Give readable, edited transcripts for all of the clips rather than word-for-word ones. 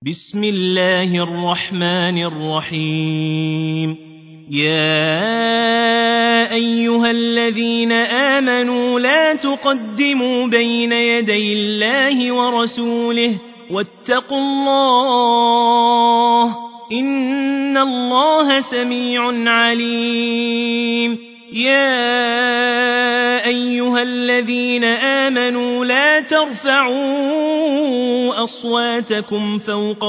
بسم الله الرحمن الرحيم. يا أيها الذين آمنوا لا تقدموا بين يدي الله ورسوله واتقوا الله إن الله سميع عليم. يا أيها الذين آمنوا لا ترفعوا أصواتكم فوق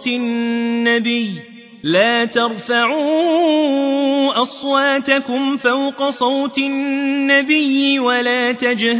صوت النبي ولا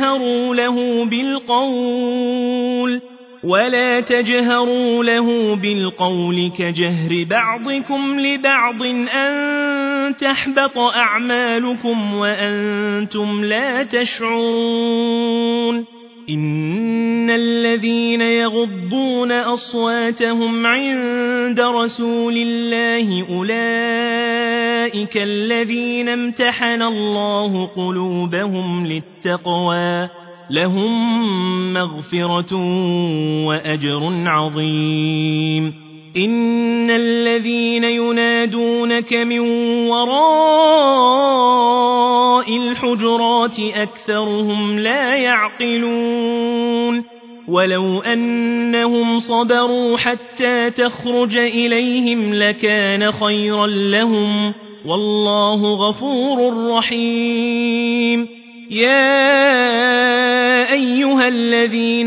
تجهروا له بالقول كجهر بعضكم لبعض أن تحبط أعمالكم وأنتم لا تشعرون. إن الذين يغضون أصواتهم عند رسول الله أولئك الذين امتحن الله قلوبهم للتقوى لهم مغفرة وأجر عظيم. إن الذين ينادونك من وراء الحجرات أكثرهم لا يعقلون. ولو أنهم صبروا حتى تخرج إليهم لكان خيرا لهم والله غفور رحيم. يا أيها الذين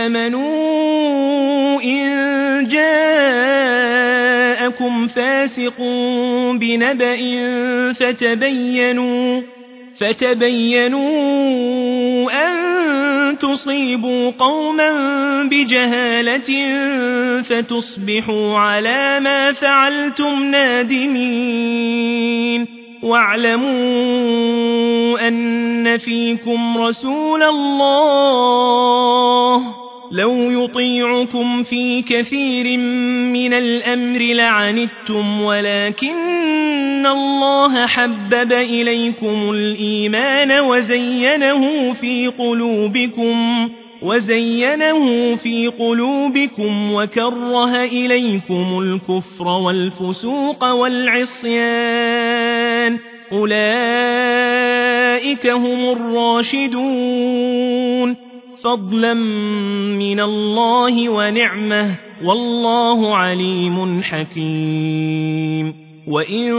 آمنوا إن جاءكم فاسق بنبأ فتبينوا أن تصيبوا قوما بجهالة فتصبحوا على ما فعلتم نادمين. واعلموا أن فيكم رسول الله لو يطيعكم في كثير من الأمر لعنتم ولكن الله حبب إليكم الإيمان وزينه في قلوبكم وكره إليكم الكفر والفسوق والعصيان أولئك هم الراشدون فضلا من الله ونعمه والله عليم حكيم. وإن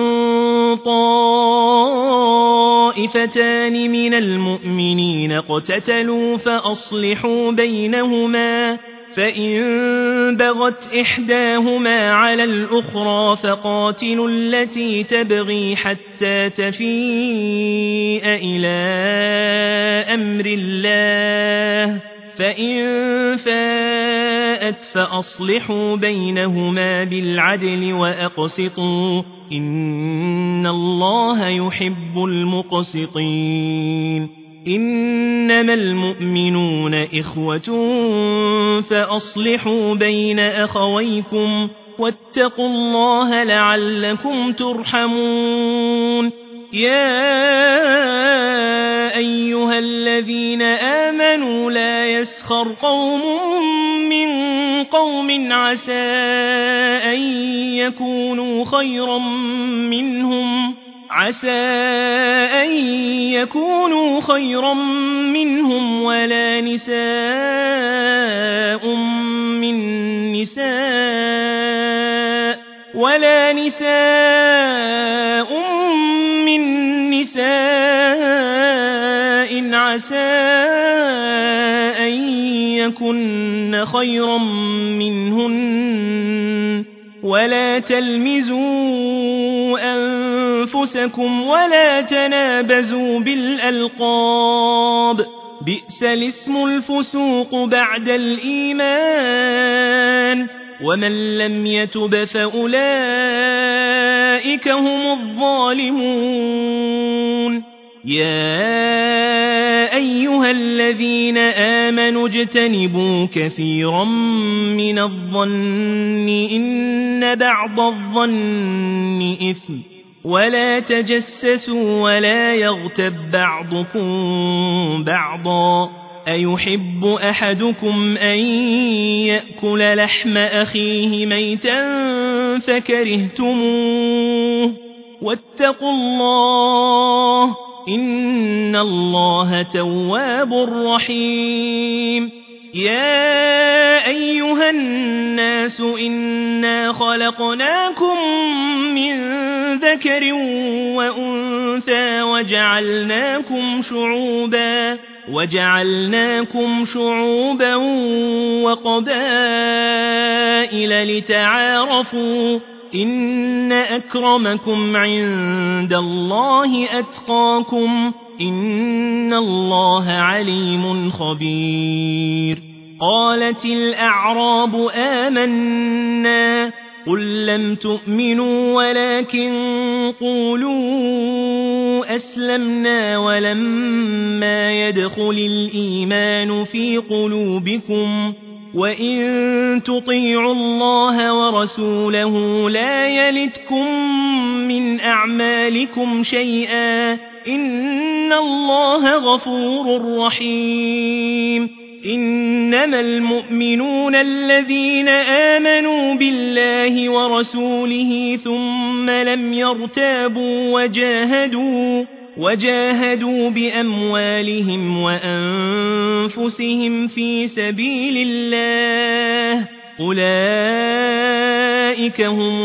طائفتان من المؤمنين اقتتلوا فأصلحوا بينهما فإن بغت إحداهما على الأخرى فقاتلوا التي تبغي حتى تفيء إلى أمر الله فإن فاءت فأصلحوا بينهما بالعدل وأقسطوا إن الله يحب المقسطين. إنما المؤمنون إخوة فأصلحوا بين أخويكم واتقوا الله لعلكم ترحمون. يا أيها الذين آمنوا لا يسخر قوم من قوم عسى أن يكونوا خيرا منهم ولا نساء من نساء عسى أن يكن خيرا منهن ولا تلمزوا أنفسكم ولا تنابزوا بالألقاب بئس الاسم الفسوق بعد الإيمان ومن لم يتب فأولئك هم الظالمون. يا أيها الذين آمنوا اجتنبوا كثيرا من الظن إن بعض الظن إثم ولا تجسسوا ولا يغتب بعضكم بعضا أيحب أحدكم أن يأكل لحم أخيه ميتا فكرهتموه واتقوا الله إن الله تواب رحيم يا أيها الناس إنا خلقناكم من ذكر وأنثى وجعلناكم شعوبا وقبائل لتعارفوا إن أكرمكم عند الله أتقاكم إن الله عليم خبير قالت الأعراب آمنا قل لم تؤمنوا ولكن قولوا أسلمنا ولما يدخل الإيمان في قلوبكم وإن تطيعوا الله ورسوله لا يلتكم من أعمالكم شيئا إن الله غفور رحيم إنما المؤمنون الذين آمنوا بالله ورسوله ثم لم يرتابوا وجاهدوا بأموالهم وأنفسهم في سبيل الله أولئك هم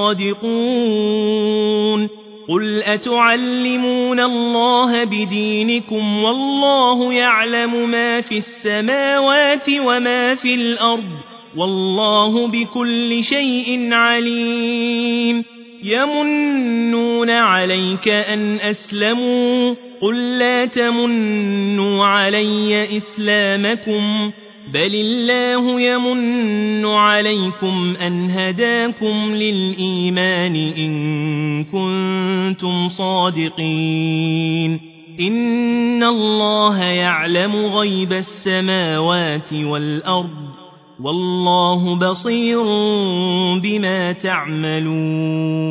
الصادقون قل أتعلمون الله بدينكم والله يعلم ما في السماوات وما في الأرض والله بكل شيء عليم يمنون عليك أن أسلموا قل لا تمنوا علي إسلامكم بل الله يمن عليكم أن هداكم للإيمان إن كنتم صادقين إن الله يعلم غيب السماوات والأرض والله بصير بما تعملون